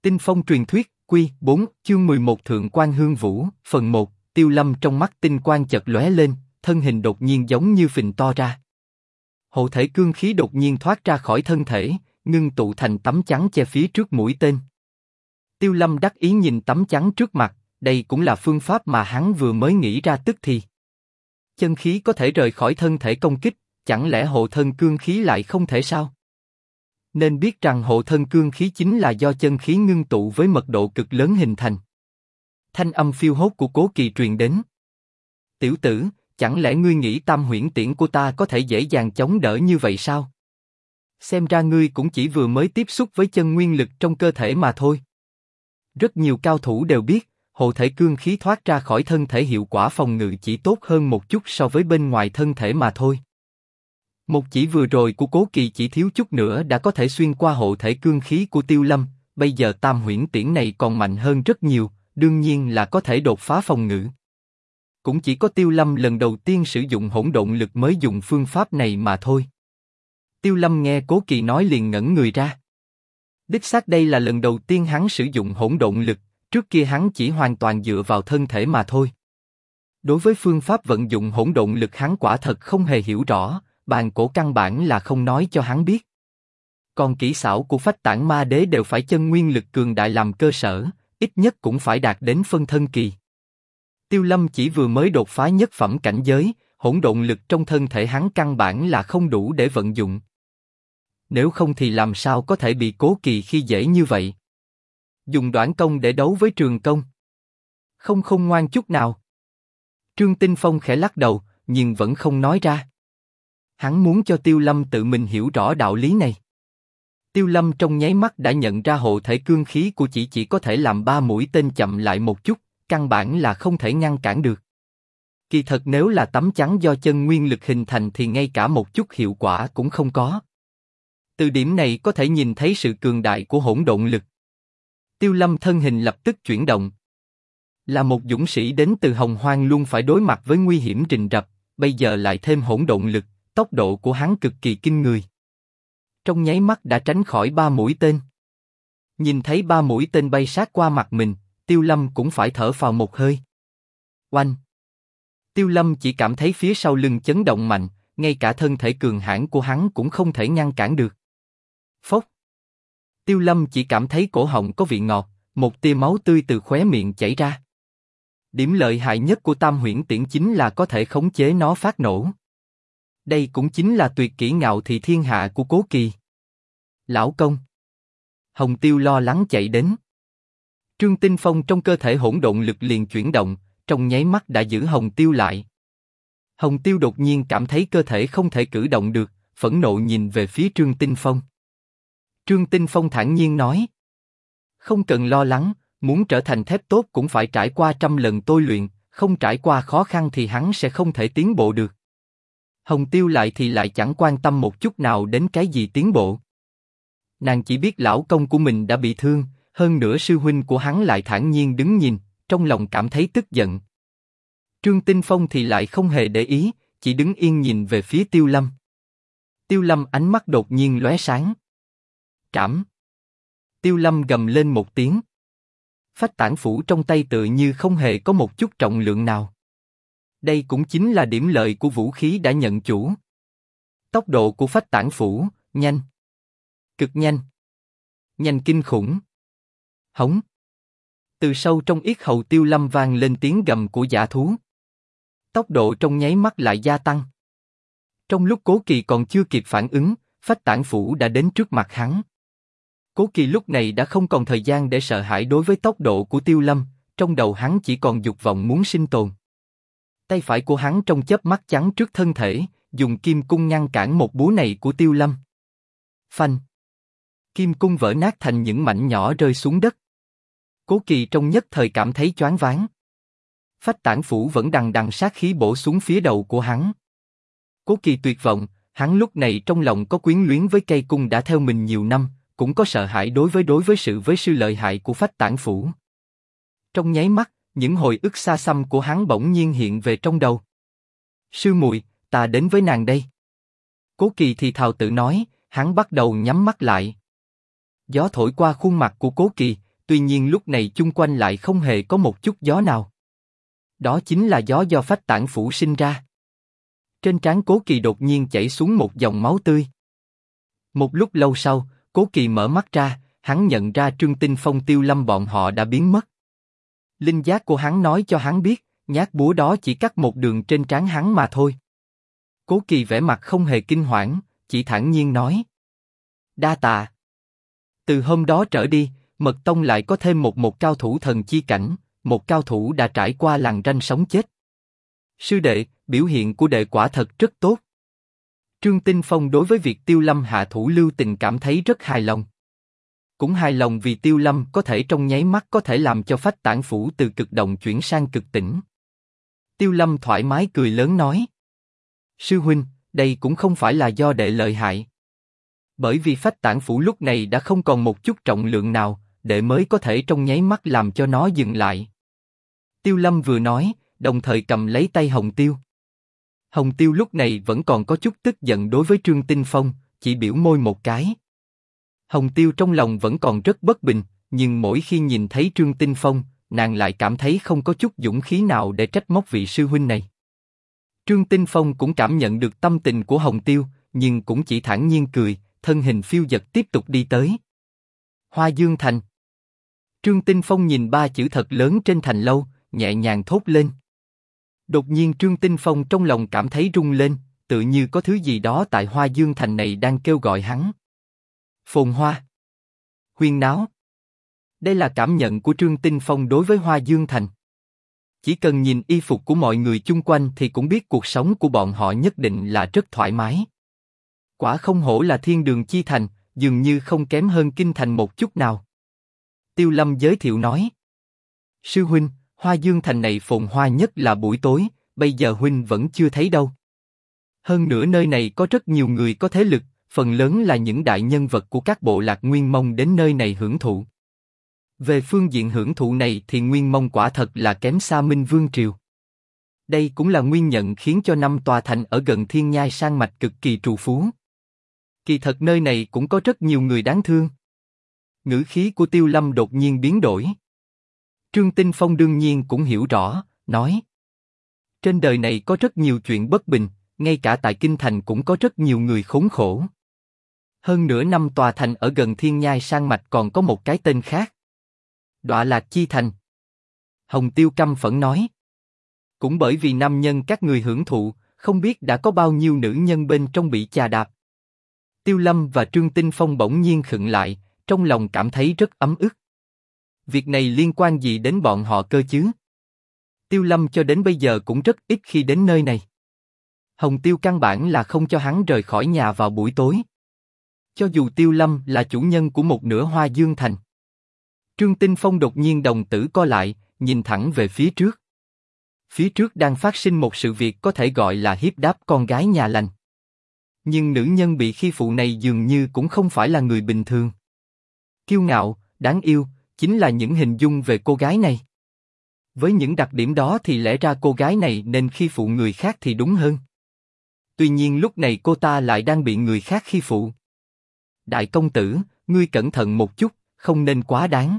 Tinh Phong truyền thuyết, Quy 4, chương 11 Thượng Quan Hương Vũ, phần 1, Tiêu Lâm trong mắt tinh quang chợt lóe lên, thân hình đột nhiên giống như phình to ra. Hộ thể cương khí đột nhiên thoát ra khỏi thân thể, ngưng tụ thành tấm chắn che phía trước mũi tên. Tiêu Lâm đắc ý nhìn tấm chắn trước mặt, đây cũng là phương pháp mà hắn vừa mới nghĩ ra tức thì. Chân khí có thể rời khỏi thân thể công kích, chẳng lẽ hộ thân cương khí lại không thể sao? Nên biết rằng hộ thân cương khí chính là do chân khí ngưng tụ với mật độ cực lớn hình thành. Thanh âm phiêu hốt của Cố Kỳ truyền đến. Tiểu tử, chẳng lẽ ngươi nghĩ tam huyễn tiễn của ta có thể dễ dàng chống đỡ như vậy sao? Xem ra ngươi cũng chỉ vừa mới tiếp xúc với chân nguyên lực trong cơ thể mà thôi. Rất nhiều cao thủ đều biết, hộ thể cương khí thoát ra khỏi thân thể hiệu quả phòng ngự chỉ tốt hơn một chút so với bên ngoài thân thể mà thôi. Một chỉ vừa rồi của Cố Kỳ chỉ thiếu chút nữa đã có thể xuyên qua hộ thể cương khí của Tiêu Lâm, bây giờ tam huyễn tiễn này còn mạnh hơn rất nhiều, đương nhiên là có thể đột phá phòng ngự. Cũng chỉ có Tiêu Lâm lần đầu tiên sử dụng hỗn độn lực mới dùng phương pháp này mà thôi. Tiêu Lâm nghe Cố Kỳ nói liền ngẩn người ra. Đích xác đây là lần đầu tiên hắn sử dụng hỗn độn lực, trước kia hắn chỉ hoàn toàn dựa vào thân thể mà thôi. Đối với phương pháp vận dụng hỗn độn lực hắn quả thật không hề hiểu rõ, bàn cổ căn bản là không nói cho hắn biết. Còn kỹ xảo của Phách Tản Ma Đế đều phải chân nguyên lực cường đại làm cơ sở, ít nhất cũng phải đạt đến phân thân kỳ. Tiêu Lâm chỉ vừa mới đột phá nhất phẩm cảnh giới, hỗn độn lực trong thân thể hắn căn bản là không đủ để vận dụng. Nếu không thì làm sao có thể bị Cố Kỳ khi dễ như vậy? Dùng đoản công để đấu với trường công. Không ngoan chút nào. Trương Tinh Phong khẽ lắc đầu, nhưng vẫn không nói ra. Hắn muốn cho Tiêu Lâm tự mình hiểu rõ đạo lý này. Tiêu Lâm trong nháy mắt đã nhận ra hộ thể cương khí của chỉ có thể làm 3 mũi tên chậm lại một chút, căn bản là không thể ngăn cản được. Kỳ thật nếu là tấm chắn do chân nguyên lực hình thành thì ngay cả một chút hiệu quả cũng không có. Từ điểm này có thể nhìn thấy sự cường đại của hỗn độn lực. Tiêu Lâm thân hình lập tức chuyển động. Là một dũng sĩ đến từ Hồng Hoang luôn phải đối mặt với nguy hiểm rình rập, bây giờ lại thêm hỗn độn lực, tốc độ của hắn cực kỳ kinh người. Trong nháy mắt đã tránh khỏi 3 mũi tên. Nhìn thấy 3 mũi tên bay sát qua mặt mình, Tiêu Lâm cũng phải thở phào một hơi. Oanh! Tiêu Lâm chỉ cảm thấy phía sau lưng chấn động mạnh, ngay cả thân thể cường hãn của hắn cũng không thể ngăn cản được. Phốc! Tiêu Lâm chỉ cảm thấy cổ họng có vị ngọt, một tia máu tươi từ khóe miệng chảy ra. Điểm lợi hại nhất của tam huyễn tiễn chính là có thể khống chế nó phát nổ. Đây cũng chính là tuyệt kỹ ngạo thị thiên hạ của Cố Kỳ. Lão công! Hồng Tiêu lo lắng chạy đến. Trương Tinh Phong trong cơ thể hỗn độn lực liền chuyển động, trong nháy mắt đã giữ Hồng Tiêu lại. Hồng Tiêu đột nhiên cảm thấy cơ thể không thể cử động được, phẫn nộ nhìn về phía Trương Tinh Phong. Trương Tinh Phong thản nhiên nói: không cần lo lắng, muốn trở thành thép tốt cũng phải trải qua 100 lần tôi luyện, không trải qua khó khăn thì hắn sẽ không thể tiến bộ được. Hồng Tiêu lại chẳng quan tâm một chút nào đến cái gì tiến bộ. Nàng chỉ biết lão công của mình đã bị thương, hơn nữa sư huynh của hắn lại thản nhiên đứng nhìn, trong lòng cảm thấy tức giận. Trương Tinh Phong thì lại không hề để ý, chỉ đứng yên nhìn về phía Tiêu Lâm. Tiêu Lâm ánh mắt đột nhiên lóe sáng. Trảm! Tiêu Lâm gầm lên một tiếng. Phách Tản Phủ trong tay tựa như không hề có một chút trọng lượng nào. Đây cũng chính là điểm lợi của vũ khí đã nhận chủ. Tốc độ của Phách Tản Phủ, nhanh. Cực nhanh. Nhanh kinh khủng. Hống! Từ sâu trong yết hầu Tiêu Lâm vang lên tiếng gầm của dã thú. Tốc độ trong nháy mắt lại gia tăng. Trong lúc Cố Kỳ còn chưa kịp phản ứng, Phách Tản Phủ đã đến trước mặt hắn. Cố Kỳ lúc này đã không còn thời gian để sợ hãi đối với tốc độ của Tiêu Lâm, trong đầu hắn chỉ còn dục vọng muốn sinh tồn. Tay phải của hắn trong chớp mắt chắn trước thân thể, dùng kim cung ngăn cản một búa này của Tiêu Lâm. Phanh! Kim cung vỡ nát thành những mảnh nhỏ rơi xuống đất. Cố Kỳ trong nhất thời cảm thấy choáng váng. Phách Tản Phủ vẫn đằng đằng sát khí bổ xuống phía đầu của hắn. Cố Kỳ tuyệt vọng, hắn lúc này trong lòng có quyến luyến với cây cung đã theo mình nhiều năm, cũng có sợ hãi đối với sư lợi hại của Phách Tản Phủ. Trong nháy mắt, những hồi ức xa xăm của hắn bỗng nhiên hiện về trong đầu. Sư muội, ta đến với nàng đây. Cố Kỳ thì thào tự nói, hắn bắt đầu nhắm mắt lại. Gió thổi qua khuôn mặt của Cố Kỳ, tuy nhiên lúc này chung quanh lại không hề có một chút gió nào. Đó chính là gió do phách tản phủ sinh ra. Trên trán Cố Kỳ đột nhiên chảy xuống một dòng máu tươi. Một lúc lâu sau, Cố Kỳ mở mắt ra, hắn nhận ra Trương Tinh Phong, Tiêu Lâm bọn họ đã biến mất. Linh giác của hắn nói cho hắn biết, nhát búa đó chỉ cắt một đường trên trán hắn mà thôi. Cố Kỳ vẻ mặt không hề kinh hoảng, chỉ thản nhiên nói: đa tạ. Từ hôm đó trở đi, Mật Tông lại có thêm một cao thủ thần chi cảnh, một cao thủ đã trải qua lằn ranh sống chết. Sư đệ, biểu hiện của đệ quả thật rất tốt. Trương Tinh Phong đối với việc Tiêu Lâm hạ thủ lưu tình cảm thấy rất hài lòng. Cũng hài lòng vì Tiêu Lâm có thể trong nháy mắt có thể làm cho phách tản phủ từ cực động chuyển sang cực tĩnh. Tiêu Lâm thoải mái cười lớn nói: sư huynh, đây cũng không phải là do đệ lợi hại. Bởi vì phách tản phủ lúc này đã không còn một chút trọng lượng nào, đệ mới có thể trong nháy mắt làm cho nó dừng lại. Tiêu Lâm vừa nói, đồng thời cầm lấy tay Hồng Tiêu. Hồng Tiêu lúc này vẫn còn có chút tức giận đối với Trương Tinh Phong, chỉ biểu môi một cái. Hồng Tiêu trong lòng vẫn còn rất bất bình, nhưng mỗi khi nhìn thấy Trương Tinh Phong, nàng lại cảm thấy không có chút dũng khí nào để trách móc vị sư huynh này. Trương Tinh Phong cũng cảm nhận được tâm tình của Hồng Tiêu, nhưng cũng chỉ thản nhiên cười, thân hình phiêu dật tiếp tục đi tới. Hoa Dương Thành. Trương Tinh Phong nhìn ba chữ thật lớn trên thành lâu, nhẹ nhàng thốt lên. Đột nhiên Trương Tinh Phong trong lòng cảm thấy rung lên, tự như có thứ gì đó tại Hoa Dương Thành này đang kêu gọi hắn. Phồn hoa, huyên náo. Đây là cảm nhận của Trương Tinh Phong đối với Hoa Dương Thành. Chỉ cần nhìn y phục của mọi người chung quanh thì cũng biết cuộc sống của bọn họ nhất định là rất thoải mái. Quả không hổ là thiên đường chi thành, dường như không kém hơn kinh thành một chút nào. Tiêu Lâm giới thiệu nói: sư huynh, Hoa Dương Thành này phồn hoa nhất là buổi tối, bây giờ huynh vẫn chưa thấy đâu. Hơn nữa nơi này có rất nhiều người có thế lực, phần lớn là những đại nhân vật của các bộ lạc Nguyên Mông đến nơi này hưởng thụ. Về phương diện hưởng thụ này thì Nguyên Mông quả thật là kém xa Minh Vương Triều. Đây cũng là nguyên nhân khiến cho 5 tòa thành ở gần Thiên Nhai Sang Mạch cực kỳ trù phú. Kỳ thật nơi này cũng có rất nhiều người đáng thương. Ngữ khí của Tiêu Lâm đột nhiên biến đổi. Trương Tinh Phong đương nhiên cũng hiểu rõ, nói: trên đời này có rất nhiều chuyện bất bình, ngay cả tại kinh thành cũng có rất nhiều người khốn khổ. Hơn nữa 5 tòa thành ở gần Thiên Nhai Sang Mạch còn có một cái tên khác. Đọa Lạc Chi Thành. Hồng Tiêu căm phẫn nói: cũng bởi vì nam nhân các người hưởng thụ, không biết đã có bao nhiêu nữ nhân bên trong bị chà đạp. Tiêu Lâm và Trương Tinh Phong bỗng nhiên khựng lại, trong lòng cảm thấy rất ấm ức. Việc này liên quan gì đến bọn họ cơ chứ? Tiêu Lâm cho đến bây giờ cũng rất ít khi đến nơi này. Hồng Tiêu căn bản là không cho hắn rời khỏi nhà vào buổi tối. Cho dù Tiêu Lâm là chủ nhân của một nửa Hoa Dương Thành. Trương Tinh Phong đột nhiên đồng tử co lại, nhìn thẳng về phía trước. Phía trước đang phát sinh một sự việc có thể gọi là hiếp đáp con gái nhà lành. Nhưng nữ nhân bị khi phụ này dường như cũng không phải là người bình thường. Kiêu ngạo, đáng yêu, chính là những hình dung về cô gái này. Với những đặc điểm đó thì lẽ ra cô gái này nên khi phụ người khác thì đúng hơn. Tuy nhiên lúc này cô ta lại đang bị người khác khi phụ. Đại công tử, ngươi cẩn thận một chút, không nên quá đáng.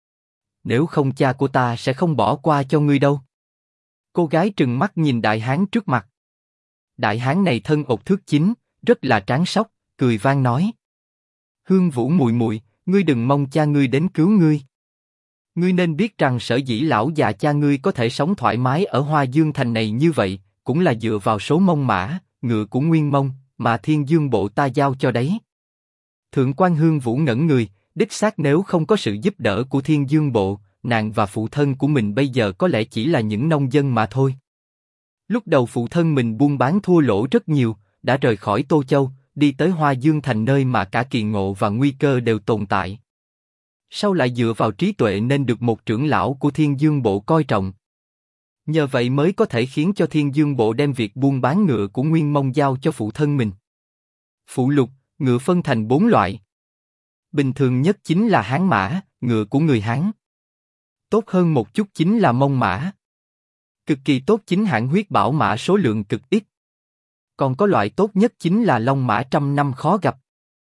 Nếu không cha của ta sẽ không bỏ qua cho ngươi đâu. Cô gái trừng mắt nhìn đại hán trước mặt. Đại hán này thân ột thước chính, rất là tráng sóc, cười vang nói: Hương Vũ muội muội, ngươi đừng mong cha ngươi đến cứu ngươi. Ngươi nên biết rằng sở dĩ lão già cha ngươi có thể sống thoải mái ở Hoa Dương Thành này như vậy, cũng là dựa vào số mông mã, ngựa của Nguyên Mông, mà Thiên Dương Bộ ta giao cho đấy. Thượng quan Hương Vũ ngẩn người, đích xác nếu không có sự giúp đỡ của Thiên Dương Bộ, nàng và phụ thân của mình bây giờ có lẽ chỉ là những nông dân mà thôi. Lúc đầu phụ thân mình buôn bán thua lỗ rất nhiều, đã rời khỏi Tô Châu, đi tới Hoa Dương Thành nơi mà cả kỳ ngộ và nguy cơ đều tồn tại. Sau lại dựa vào trí tuệ nên được một trưởng lão của Thiên Dương Bộ coi trọng. Nhờ vậy mới có thể khiến cho Thiên Dương Bộ đem việc buôn bán ngựa của Nguyên Mông giao cho phụ thân mình. Phụ lục, ngựa phân thành 4 loại. Bình thường nhất chính là Hán mã, ngựa của người Hán. Tốt hơn một chút chính là Mông mã. Cực kỳ tốt chính hãng huyết bảo mã số lượng cực ít. Còn có loại tốt nhất chính là Long mã trăm năm khó gặp.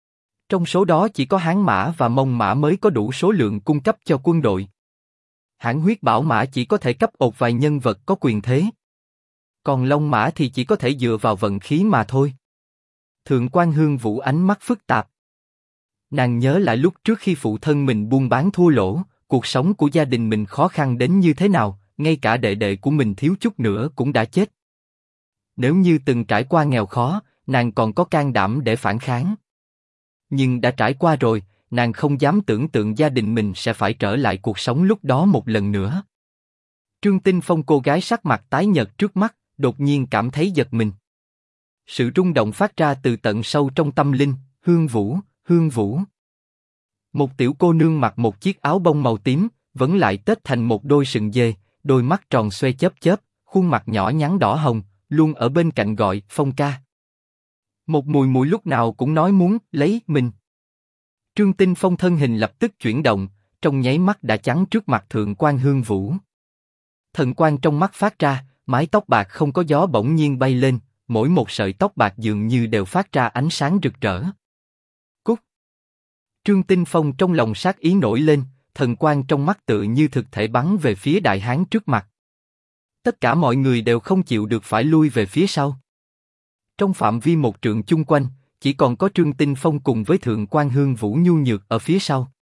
Trong số đó chỉ có Hán mã và Mông mã mới có đủ số lượng cung cấp cho quân đội. Hãn Huyết Bảo mã chỉ có thể cấp một vài nhân vật có quyền thế. Còn Long mã thì chỉ có thể dựa vào vận khí mà thôi. Thượng quan Hương Vũ ánh mắt phức tạp. Nàng nhớ lại lúc trước khi phụ thân mình buôn bán thua lỗ, cuộc sống của gia đình mình khó khăn đến như thế nào, ngay cả đệ đệ của mình thiếu chút nữa cũng đã chết. Nếu như từng trải qua nghèo khó, nàng còn có can đảm để phản kháng. Nhưng đã trải qua rồi, nàng không dám tưởng tượng gia đình mình sẽ phải trở lại cuộc sống lúc đó một lần nữa. Trương Tinh Phong, cô gái sắc mặt tái nhợt trước mắt, đột nhiên cảm thấy giật mình. Sự rung động phát ra từ tận sâu trong tâm linh. Hương Vũ, Hương Vũ. Một tiểu cô nương mặc một chiếc áo bông màu tím, vấn lại tết thành một đôi sừng dê, đôi mắt tròn xoe chớp chớp, khuôn mặt nhỏ nhắn đỏ hồng, luôn ở bên cạnh gọi Phong ca. Một mùi mùi lúc nào cũng nói muốn lấy mình. Trương Tinh Phong thân hình lập tức chuyển động, trong nháy mắt đã chắn trước mặt thượng quan Hương Vũ. Thần quang trong mắt phát ra, mái tóc bạc không có gió bỗng nhiên bay lên, mỗi một sợi tóc bạc dường như đều phát ra ánh sáng rực rỡ. Cút! Trương Tinh Phong trong lòng sát ý nổi lên, thần quang trong mắt tự như thực thể bắn về phía đại hán trước mặt. Tất cả mọi người đều không chịu được phải lui về phía sau. Trong phạm vi một trượng chung quanh, chỉ còn có Trương Tinh Phong cùng với thượng quan Hương Vũ nhu nhược ở phía sau.